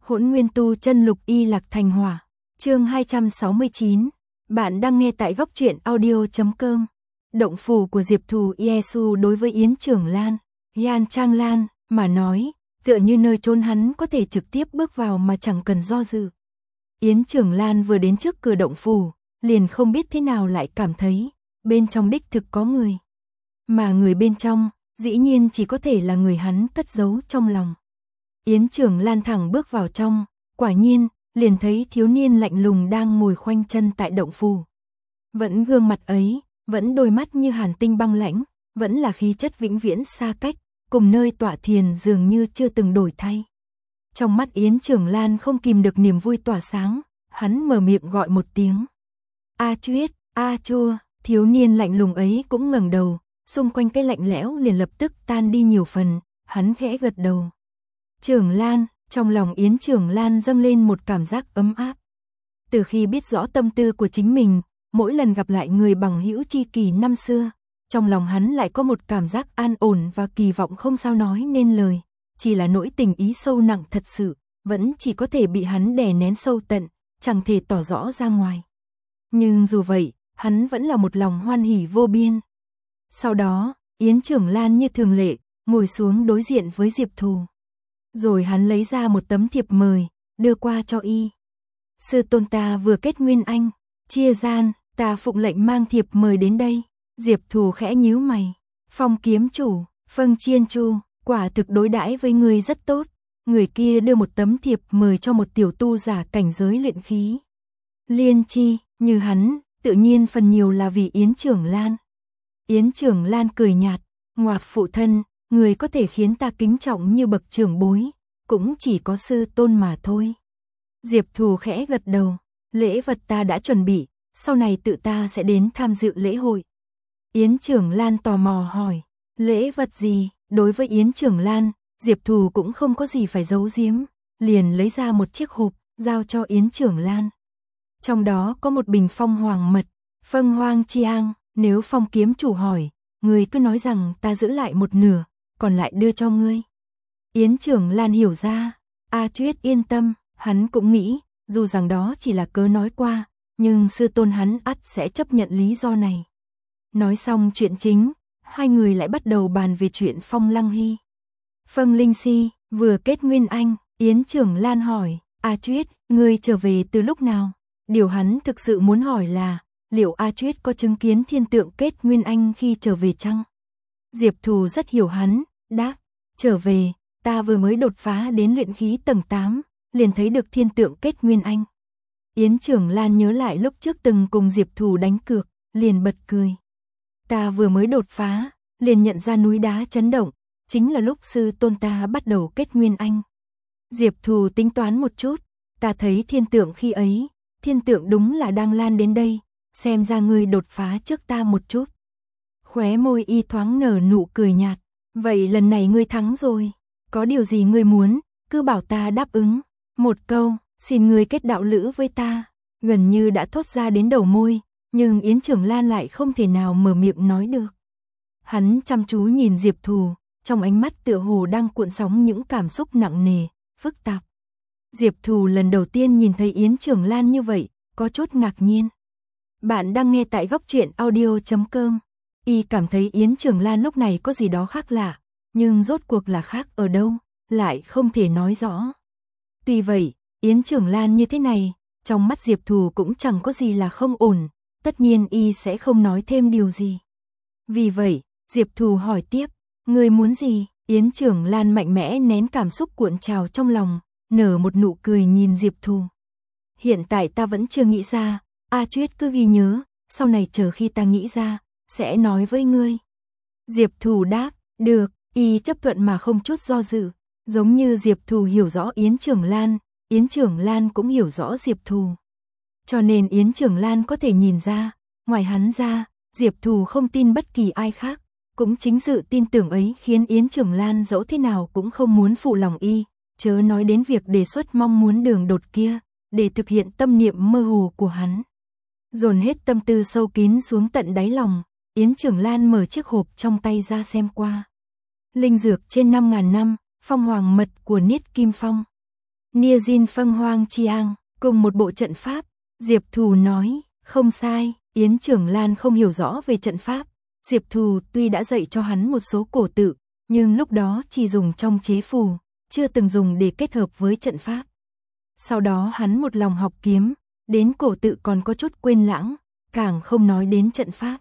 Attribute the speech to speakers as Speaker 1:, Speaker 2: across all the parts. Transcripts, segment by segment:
Speaker 1: Hỗn Nguyên Tu Chân Lục Y Lạc Thành Hỏa. Chương 269. Bạn đang nghe tại góc truyện audio.com. Động phủ của Diệp Thù Yesu đối với Yến Trưởng Lan, Yan Trang Lan mà nói, tựa như nơi chốn hắn có thể trực tiếp bước vào mà chẳng cần do dự. Yến Trưởng Lan vừa đến trước cửa động phủ, liền không biết thế nào lại cảm thấy bên trong đích thực có người. Mà người bên trong, dĩ nhiên chỉ có thể là người hắn cất giấu trong lòng. Yến Trưởng Lan thẳng bước vào trong, quả nhiên, liền thấy thiếu niên lạnh lùng đang ngồi khoanh chân tại động phủ. Vẫn gương mặt ấy, vẫn đôi mắt như hàn tinh băng lãnh, vẫn là khí chất vĩnh viễn xa cách, cùng nơi tọa thiền dường như chưa từng đổi thay. Trong mắt Yến Trưởng Lan không kìm được niềm vui tỏa sáng, hắn mở miệng gọi một tiếng. A Chuyết, A Chua, thiếu niên lạnh lùng ấy cũng ngẩng đầu, xung quanh cái lạnh lẽo liền lập tức tan đi nhiều phần, hắn khẽ gật đầu. Trưởng Lan, trong lòng Yến Trưởng Lan dâng lên một cảm giác ấm áp. Từ khi biết rõ tâm tư của chính mình, mỗi lần gặp lại người bằng hữu tri kỷ năm xưa, trong lòng hắn lại có một cảm giác an ổn và kỳ vọng không sao nói nên lời, chỉ là nỗi tình ý sâu nặng thật sự, vẫn chỉ có thể bị hắn đè nén sâu tận, chẳng thể tỏ rõ ra ngoài. Nhưng dù vậy, hắn vẫn là một lòng hoan hỉ vô biên. Sau đó, Yến Trưởng Lan như thường lệ, ngồi xuống đối diện với Diệp Thù. Rồi hắn lấy ra một tấm thiệp mời, đưa qua cho y. Sư tôn ta vừa kết nguyên anh, chia gian, ta phụng lệnh mang thiệp mời đến đây. Diệp Thù khẽ nhíu mày. Phong kiếm chủ, Phân Chiên Chu, quả thực đối đãi với người rất tốt. Người kia đưa một tấm thiệp mời cho một tiểu tu giả cảnh giới luyện khí. Liên chi, như hắn, tự nhiên phần nhiều là vì Yến Trưởng Lan. Yến Trưởng Lan cười nhạt, ngoạc phụ thân, người có thể khiến ta kính trọng như bậc trưởng bối, cũng chỉ có sư tôn mà thôi. Diệp Thù khẽ gật đầu, lễ vật ta đã chuẩn bị, sau này tự ta sẽ đến tham dự lễ hội. Yến Trưởng Lan tò mò hỏi, lễ vật gì? Đối với Yến Trưởng Lan, Diệp Thù cũng không có gì phải giấu giếm, liền lấy ra một chiếc hộp, giao cho Yến Trưởng Lan. Trong đó có một bình phong hoàng mật, phân hoang chiang, nếu Phong kiếm chủ hỏi, người cứ nói rằng ta giữ lại một nửa, còn lại đưa cho ngươi. Yến Trưởng Lan hiểu ra, A Chuyết yên tâm, hắn cũng nghĩ, dù rằng đó chỉ là cớ nói qua, nhưng sư tôn hắn ắt sẽ chấp nhận lý do này. Nói xong chuyện chính, hai người lại bắt đầu bàn về chuyện Phong Lăng Hy. Phân Linh Si, vừa kết nguyên anh, Yến Trưởng Lan hỏi, A Chuyết, ngươi trở về từ lúc nào? Điều hắn thực sự muốn hỏi là, liệu A Chuyết có chứng kiến thiên tượng kết nguyên anh khi trở về chăng? Diệp Thù rất hiểu hắn, đáp, trở về, ta vừa mới đột phá đến luyện khí tầng 8, liền thấy được thiên tượng kết nguyên anh. Yến Trưởng Lan nhớ lại lúc trước từng cùng Diệp Thù đánh cược, liền bật cười. Ta vừa mới đột phá, liền nhận ra núi đá chấn động, chính là lúc sư tôn ta bắt đầu kết nguyên anh. Diệp Thù tính toán một chút, ta thấy thiên tượng khi ấy, thiên tượng đúng là đang lan đến đây, xem ra ngươi đột phá trước ta một chút. Khóe môi y thoáng nở nụ cười nhạt, vậy lần này ngươi thắng rồi, có điều gì ngươi muốn, cứ bảo ta đáp ứng. Một câu, xin ngươi kết đạo lữ với ta, gần như đã thốt ra đến đầu môi, nhưng Yến Trưởng Lan lại không thể nào mở miệng nói được. Hắn chăm chú nhìn Diệp Thù, trong ánh mắt tựa hồ đang cuộn sóng những cảm xúc nặng nề, phức tạp. Diệp Thù lần đầu tiên nhìn thấy Yến Trưởng Lan như vậy, có chút ngạc nhiên. Bạn đang nghe tại góc truyện audio.com. Y cảm thấy Yến Trưởng Lan lúc này có gì đó khác lạ, nhưng rốt cuộc là khác ở đâu, lại không thể nói rõ. Tuy vậy, Yến Trưởng Lan như thế này, trong mắt Diệp Thù cũng chẳng có gì là không ổn, tất nhiên y sẽ không nói thêm điều gì. Vì vậy, Diệp Thù hỏi tiếp, ngươi muốn gì? Yến Trưởng Lan mạnh mẽ nén cảm xúc cuộn trào trong lòng, nở một nụ cười nhìn Diệp Thù. Hiện tại ta vẫn chưa nghĩ ra, A Chuyết cứ ghi nhớ, sau này chờ khi ta nghĩ ra, sẽ nói với ngươi. Diệp Thù đáp, được, y chấp thuận mà không chút do dự, giống như Diệp Thù hiểu rõ Yến Trưởng Lan, Yến Trưởng Lan cũng hiểu rõ Diệp Thù. Cho nên Yến Trưởng Lan có thể nhìn ra, ngoài hắn ra, Diệp Thù không tin bất kỳ ai khác, cũng chính sự tin tưởng ấy khiến Yến Trưởng Lan dẫu thế nào cũng không muốn phụ lòng y, chớ nói đến việc đề xuất mong muốn đường đột kia, để thực hiện tâm niệm mơ hồ của hắn. Dồn hết tâm tư sâu kín xuống tận đáy lòng, Yến Trưởng Lan mở chiếc hộp trong tay ra xem qua. Linh dược trên 5.000 năm, phong hoàng mật của Niết Kim Phong. Nia Jin Phâng Hoang Chiang, cùng một bộ trận pháp. Diệp Thù nói, không sai, Yến Trưởng Lan không hiểu rõ về trận pháp. Diệp Thù tuy đã dạy cho hắn một số cổ tự, nhưng lúc đó chỉ dùng trong chế phù, chưa từng dùng để kết hợp với trận pháp. Sau đó hắn một lòng học kiếm, đến cổ tự còn có chút quên lãng, càng không nói đến trận pháp.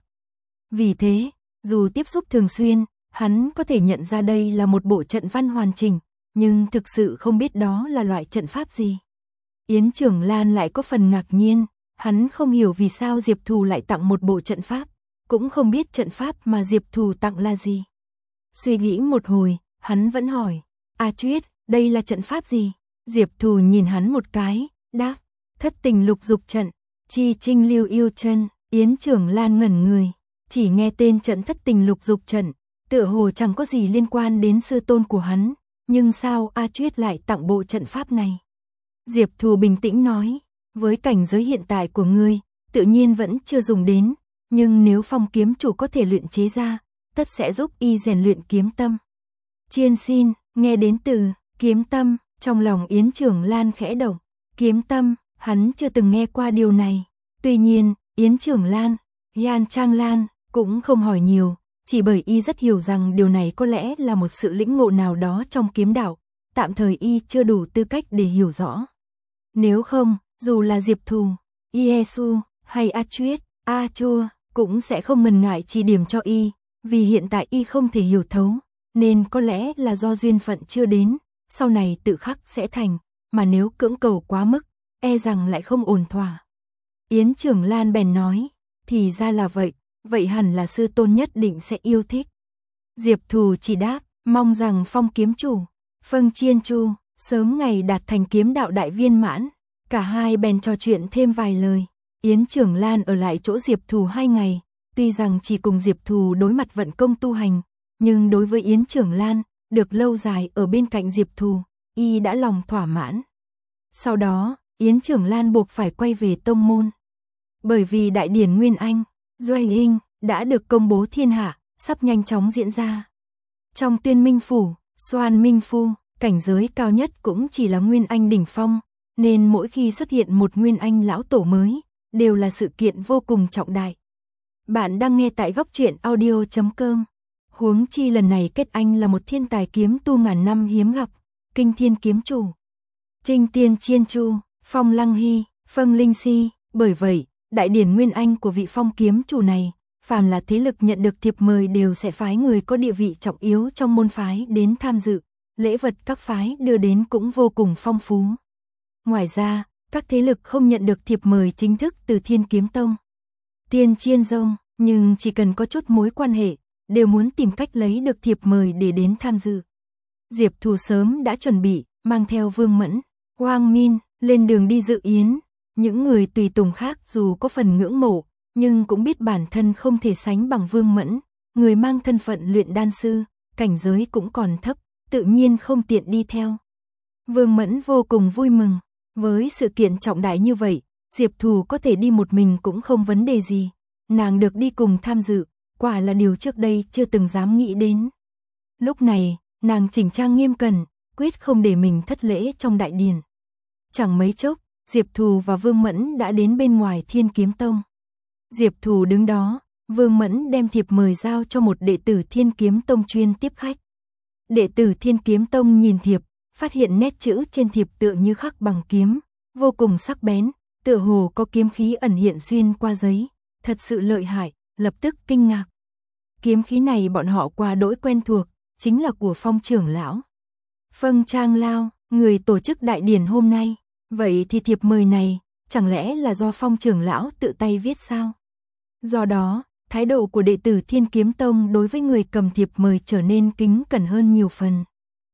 Speaker 1: Vì thế, dù tiếp xúc thường xuyên, hắn có thể nhận ra đây là một bộ trận văn hoàn chỉnh, nhưng thực sự không biết đó là loại trận pháp gì. Yến Trưởng Lan lại có phần ngạc nhiên, hắn không hiểu vì sao Diệp Thù lại tặng một bộ trận pháp, cũng không biết trận pháp mà Diệp Thù tặng là gì. Suy nghĩ một hồi, hắn vẫn hỏi, A Chuyết, đây là trận pháp gì? Diệp Thù nhìn hắn một cái, đáp, Thất Tình Lục Dục trận, Chi Trinh Lưu Yêu chân. Yến Trưởng Lan ngẩn người, chỉ nghe tên trận Thất Tình Lục Dục trận, tựa hồ chẳng có gì liên quan đến sư tôn của hắn, nhưng sao A Chuyết lại tặng bộ trận pháp này? Diệp Thù bình tĩnh nói, với cảnh giới hiện tại của ngươi, tự nhiên vẫn chưa dùng đến, nhưng nếu Phong kiếm chủ có thể luyện chế ra, tất sẽ giúp y rèn luyện kiếm tâm. Chiên xin, nghe đến từ kiếm tâm, trong lòng Yến Trưởng Lan khẽ động. Kiếm tâm, hắn chưa từng nghe qua điều này. Tuy nhiên, Yến Trưởng Lan, Yan Trang Lan cũng không hỏi nhiều, chỉ bởi y rất hiểu rằng điều này có lẽ là một sự lĩnh ngộ nào đó trong kiếm đạo, tạm thời y chưa đủ tư cách để hiểu rõ. Nếu không, dù là Diệp Thù, Yesu hay A Chuyết, A Chua cũng sẽ không ngần ngại chỉ điểm cho y, vì hiện tại y không thể hiểu thấu, nên có lẽ là do duyên phận chưa đến, sau này tự khắc sẽ thành, mà nếu cưỡng cầu quá mức, e rằng lại không ổn thỏa. Yến Trưởng Lan bèn nói, thì ra là vậy, vậy hẳn là sư tôn nhất định sẽ yêu thích. Diệp Thù chỉ đáp, mong rằng Phong kiếm chủ, Phâng Chiên Chu, sớm ngày đạt thành kiếm đạo đại viên mãn. Cả hai bèn trò chuyện thêm vài lời. Yến Trưởng Lan ở lại chỗ Diệp Thù 2 ngày, tuy rằng chỉ cùng Diệp Thù đối mặt vận công tu hành, nhưng đối với Yến Trưởng Lan, được lâu dài ở bên cạnh Diệp Thù, y đã lòng thỏa mãn. Sau đó, Yến Trưởng Lan buộc phải quay về tông môn. Bởi vì đại điển Nguyên Anh, Doanh Hinh đã được công bố thiên hạ, sắp nhanh chóng diễn ra. Trong Tuyên Minh Phủ, Xoan Minh Phu, cảnh giới cao nhất cũng chỉ là Nguyên Anh đỉnh phong, nên mỗi khi xuất hiện một Nguyên Anh lão tổ mới, đều là sự kiện vô cùng trọng đại. Bạn đang nghe tại góc truyện audio.com. Huống chi lần này kết anh là một thiên tài kiếm tu ngàn năm hiếm gặp, Kinh Thiên kiếm chủ, Trinh Tiên Chiên Chu, Phong Lăng Hy, Phâng Linh Si, bởi vậy, đại điển Nguyên Anh của vị Phong kiếm chủ này, phàm là thế lực nhận được thiệp mời đều sẽ phái người có địa vị trọng yếu trong môn phái đến tham dự, lễ vật các phái đưa đến cũng vô cùng phong phú. Ngoài ra, các thế lực không nhận được thiệp mời chính thức từ Thiên Kiếm Tông, Tiên Chiên Dông, nhưng chỉ cần có chút mối quan hệ, đều muốn tìm cách lấy được thiệp mời để đến tham dự. Diệp Thù sớm đã chuẩn bị, mang theo Vương Mẫn, Hoang Min, lên đường đi dự yến. Những người tùy tùng khác dù có phần ngưỡng mộ, nhưng cũng biết bản thân không thể sánh bằng Vương Mẫn, người mang thân phận luyện đan sư, cảnh giới cũng còn thấp, tự nhiên không tiện đi theo. Vương Mẫn vô cùng vui mừng, với sự kiện trọng đại như vậy, Diệp Thù có thể đi một mình cũng không vấn đề gì, nàng được đi cùng tham dự, quả là điều trước đây chưa từng dám nghĩ đến. Lúc này, nàng chỉnh trang nghiêm cẩn, quyết không để mình thất lễ trong đại điển. Chẳng mấy chốc, Diệp Thù và Vương Mẫn đã đến bên ngoài Thiên Kiếm Tông. Diệp Thù đứng đó, Vương Mẫn đem thiệp mời giao cho một đệ tử Thiên Kiếm Tông chuyên tiếp khách. Đệ tử Thiên Kiếm Tông nhìn thiệp, phát hiện nét chữ trên thiệp tựa như khắc bằng kiếm, vô cùng sắc bén, tựa hồ có kiếm khí ẩn hiện xuyên qua giấy, thật sự lợi hại, lập tức kinh ngạc. Kiếm khí này bọn họ qua đỗi quen thuộc, chính là của Phong trưởng lão. Phâng Trang Lao, người tổ chức đại điển hôm nay, vậy thì thiệp mời này, chẳng lẽ là do Phong trưởng lão tự tay viết sao? Do đó, thái độ của đệ tử Thiên Kiếm Tông đối với người cầm thiệp mời trở nên kính cẩn hơn nhiều phần.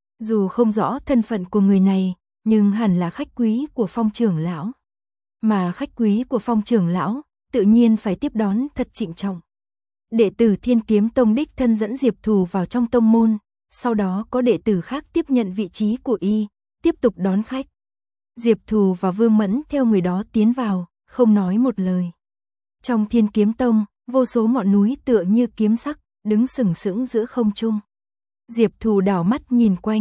Speaker 1: Dù không rõ thân phận của người này, nhưng hẳn là khách quý của Phong trưởng lão. Mà khách quý của Phong trưởng lão, tự nhiên phải tiếp đón thật trịnh trọng. Đệ tử Thiên Kiếm Tông đích thân dẫn Diệp Thù vào trong tông môn, sau đó có đệ tử khác tiếp nhận vị trí của y, tiếp tục đón khách. Diệp Thù và Vương Mẫn theo người đó tiến vào, không nói một lời. Trong Thiên Kiếm Tông, vô số ngọn núi tựa như kiếm sắc, đứng sừng sững giữa không trung. Diệp Thù đảo mắt nhìn quanh,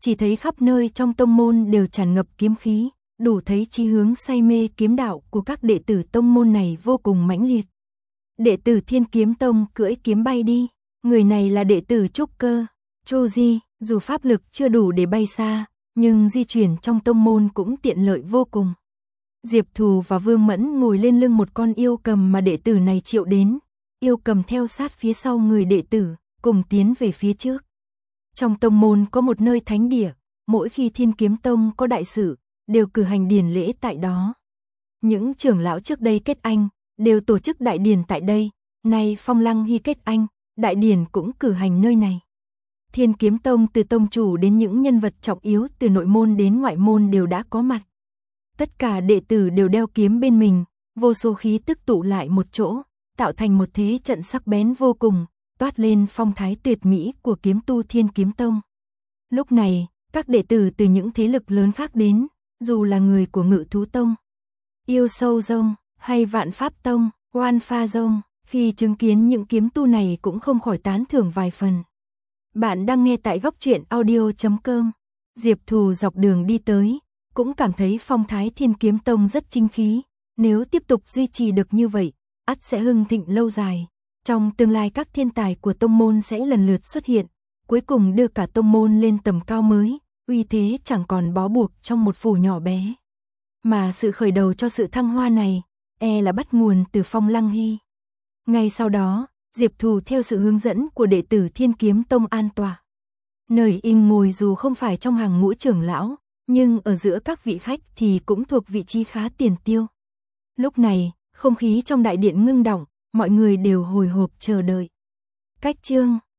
Speaker 1: chỉ thấy khắp nơi trong tông môn đều tràn ngập kiếm khí, đủ thấy chí hướng say mê kiếm đạo của các đệ tử tông môn này vô cùng mãnh liệt. Đệ tử Thiên Kiếm Tông cưỡi kiếm bay đi, người này là đệ tử trúc cơ, Chu Di, dù pháp lực chưa đủ để bay xa, nhưng di chuyển trong tông môn cũng tiện lợi vô cùng. Diệp Thù và Vương Mẫn ngồi lên lưng một con yêu cầm mà đệ tử này triệu đến, yêu cầm theo sát phía sau người đệ tử, cùng tiến về phía trước. Trong tông môn có một nơi thánh địa, mỗi khi Thiên Kiếm Tông có đại sự, đều cử hành điển lễ tại đó. Những trưởng lão trước đây kết anh, đều tổ chức đại điển tại đây, nay Phong Lăng Hy kết anh, đại điển cũng cử hành nơi này. Thiên Kiếm Tông từ tông chủ đến những nhân vật trọng yếu từ nội môn đến ngoại môn đều đã có mặt. Tất cả đệ tử đều đeo kiếm bên mình, vô số khí tức tụ lại một chỗ, tạo thành một thế trận sắc bén vô cùng, toát lên phong thái tuyệt mỹ của kiếm tu Thiên Kiếm Tông. Lúc này, các đệ tử từ những thế lực lớn khác đến, dù là người của Ngự Thú Tông, Yêu Sâu Dông, hay Vạn Pháp Tông, Oan Pha Dông, khi chứng kiến những kiếm tu này cũng không khỏi tán thưởng vài phần. Bạn đang nghe tại góc truyện audio.com. Diệp Thù dọc đường đi tới, cũng cảm thấy phong thái Thiên Kiếm Tông rất chính khí, nếu tiếp tục duy trì được như vậy, ắt sẽ hưng thịnh lâu dài. Trong tương lai các thiên tài của tông môn sẽ lần lượt xuất hiện, cuối cùng đưa cả tông môn lên tầm cao mới, uy thế chẳng còn bó buộc trong một phủ nhỏ bé. Mà sự khởi đầu cho sự thăng hoa này, là bắt nguồn từ Phong Lăng Hy. Ngay sau đó, Diệp Thù theo sự hướng dẫn của đệ tử Thiên Kiếm Tông an tọa. Nơi y ngồi dù không phải trong hàng ngũ trưởng lão, nhưng ở giữa các vị khách thì cũng thuộc vị trí khá tiền tiêu. Lúc này, không khí trong đại điện ngưng động, mọi người đều hồi hộp chờ đợi. Cách chương